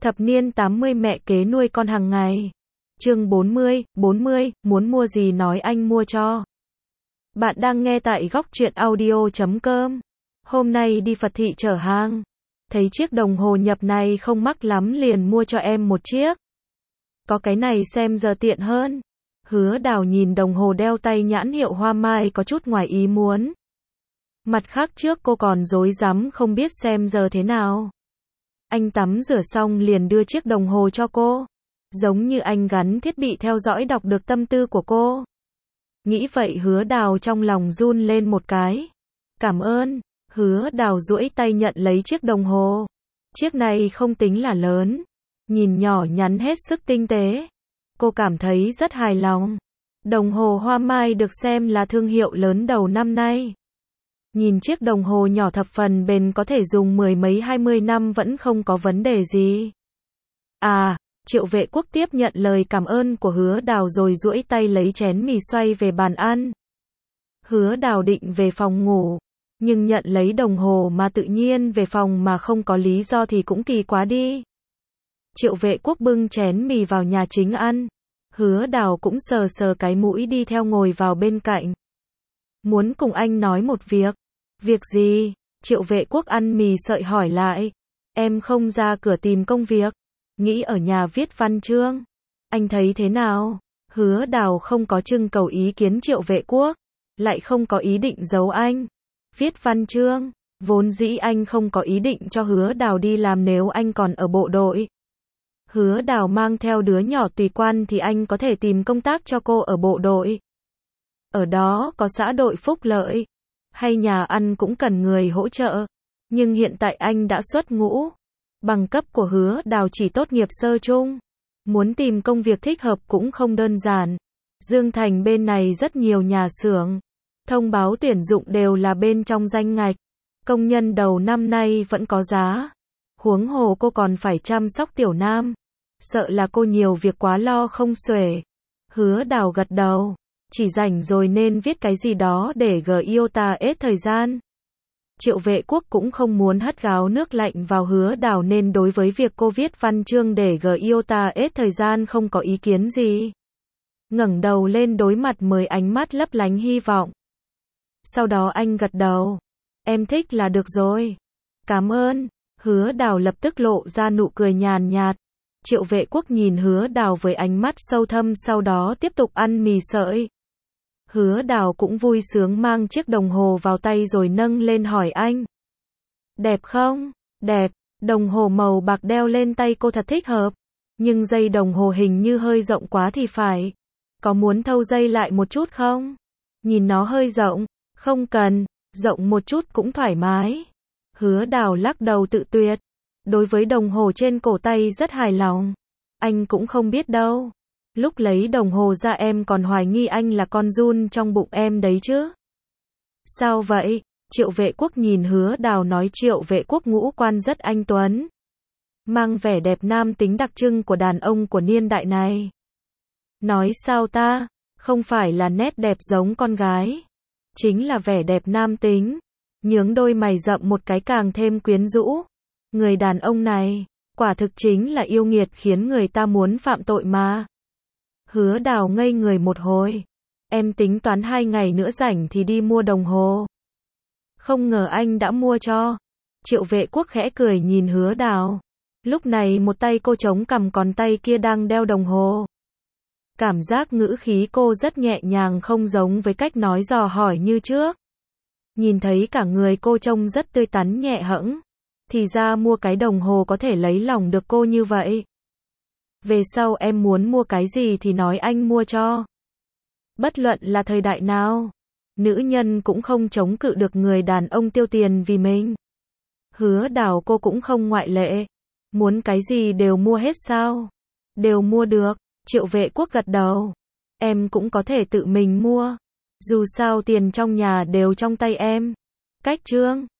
Thập niên 80 mẹ kế nuôi con hàng ngày. Chương 40, muốn mua gì nói anh mua cho. Bạn đang nghe tại góc truyện audio.com. Hôm nay đi Phật thị chở hàng. Thấy chiếc đồng hồ nhập này không mắc lắm liền mua cho em một chiếc. Có cái này xem giờ tiện hơn. Hứa Đào nhìn đồng hồ đeo tay nhãn hiệu Hoa Mai có chút ngoài ý muốn. Mặt khác trước cô còn rối rắm không biết xem giờ thế nào. Anh tắm rửa xong liền đưa chiếc đồng hồ cho cô. Giống như anh gắn thiết bị theo dõi đọc được tâm tư của cô. Nghĩ vậy Hứa Đào trong lòng run lên một cái. Cảm ơn. Hứa Đào duỗi tay nhận lấy chiếc đồng hồ. Chiếc này không tính là lớn. Nhìn nhỏ nhắn hết sức tinh tế. Cô cảm thấy rất hài lòng. Đồng hồ Hoa Mai được xem là thương hiệu lớn đầu năm nay. Nhìn chiếc đồng hồ nhỏ thập phần bền có thể dùng mười mấy 20 năm vẫn không có vấn đề gì. À, Triệu Vệ Quốc tiếp nhận lời cảm ơn của Hứa Đào rồi duỗi tay lấy chén mì xoay về bàn ăn. Hứa Đào định về phòng ngủ, nhưng nhận lấy đồng hồ mà tự nhiên về phòng mà không có lý do thì cũng kỳ quá đi. Triệu Vệ Quốc bưng chén mì vào nhà chính ăn. Hứa Đào cũng sờ sờ cái mũi đi theo ngồi vào bên cạnh. Muốn cùng anh nói một việc. Việc gì? Triệu Vệ Quốc ăn mì sợi hỏi lại. Em không ra cửa tìm công việc. Nghĩ ở nhà viết văn chương. Anh thấy thế nào? Hứa Đào không có trưng cầu ý kiến Triệu Vệ Quốc. Lại không có ý định giấu anh. Viết văn chương. Vốn dĩ anh không có ý định cho Hứa Đào đi làm nếu anh còn ở bộ đội. Hứa Đào mang theo đứa nhỏ tùy quan thì anh có thể tìm công tác cho cô ở bộ đội. Ở đó có xã đội phúc lợi. Hay nhà ăn cũng cần người hỗ trợ. Nhưng hiện tại anh đã xuất ngũ. Bằng cấp của Hứa Đào chỉ tốt nghiệp sơ trung. Muốn tìm công việc thích hợp cũng không đơn giản. Dương Thành bên này rất nhiều nhà xưởng. Thông báo tuyển dụng đều là bên trong danh ngạch. Công nhân đầu năm nay vẫn có giá. Huống hồ cô còn phải chăm sóc tiểu nam. Sợ là cô nhiều việc quá lo không xuể. Hứa Đào gật đầu. Chỉ rảnh rồi nên viết cái gì đó để iota hết thời gian. Triệu Vệ Quốc cũng không muốn hất gáo nước lạnh vào Hứa Đào nên đối với việc cô viết văn chương để iota hết thời gian không có ý kiến gì. Ngẩng đầu lên đối mặt mới ánh mắt lấp lánh hy vọng. Sau đó anh gật đầu. Em thích là được rồi. Cảm ơn. Hứa Đào lập tức lộ ra nụ cười nhàn nhạt. Triệu Vệ Quốc nhìn Hứa Đào với ánh mắt sâu thâm sau đó tiếp tục ăn mì sợi. Hứa Đào cũng vui sướng mang chiếc đồng hồ vào tay rồi nâng lên hỏi anh. Đẹp không? Đẹp. Đồng hồ màu bạc đeo lên tay cô thật thích hợp. Nhưng dây đồng hồ hình như hơi rộng quá thì phải. Có muốn thâu dây lại một chút không? Nhìn nó hơi rộng. Không cần. Rộng một chút cũng thoải mái. Hứa Đào lắc đầu tự tuyệt. Đối với đồng hồ trên cổ tay rất hài lòng. Anh cũng không biết đâu. Lúc lấy đồng hồ ra em còn hoài nghi anh là con giun trong bụng em đấy chứ. Sao vậy? Triệu Vệ Quốc nhìn Hứa Đào nói Triệu Vệ Quốc ngũ quan rất anh tuấn. Mang vẻ đẹp nam tính đặc trưng của đàn ông của niên đại này. Nói sao ta? Không phải là nét đẹp giống con gái. Chính là vẻ đẹp nam tính. Nhướng đôi mày rậm một cái càng thêm quyến rũ. Người đàn ông này, quả thực chính là yêu nghiệt khiến người ta muốn phạm tội mà. Hứa Đào ngây người một hồi. Em tính toán 2 ngày nữa rảnh thì đi mua đồng hồ. Không ngờ anh đã mua cho. Triệu Vệ Quốc khẽ cười nhìn Hứa Đào. Lúc này một tay cô chống cằm còn tay kia đang đeo đồng hồ. Cảm giác ngữ khí cô rất nhẹ nhàng không giống với cách nói dò hỏi như trước. Nhìn thấy cả người cô trông rất tươi tắn nhẹ hẫng. Thì ra mua cái đồng hồ có thể lấy lòng được cô như vậy. Về sau em muốn mua cái gì thì nói anh mua cho. Bất luận là thời đại nào, nữ nhân cũng không chống cự được người đàn ông tiêu tiền vì mình. Hứa Đào cô cũng không ngoại lệ. Muốn cái gì đều mua hết sao? Đều mua được. Triệu Vệ Quốc gật đầu. Em cũng có thể tự mình mua. Dù sao tiền trong nhà đều trong tay em. Cách chương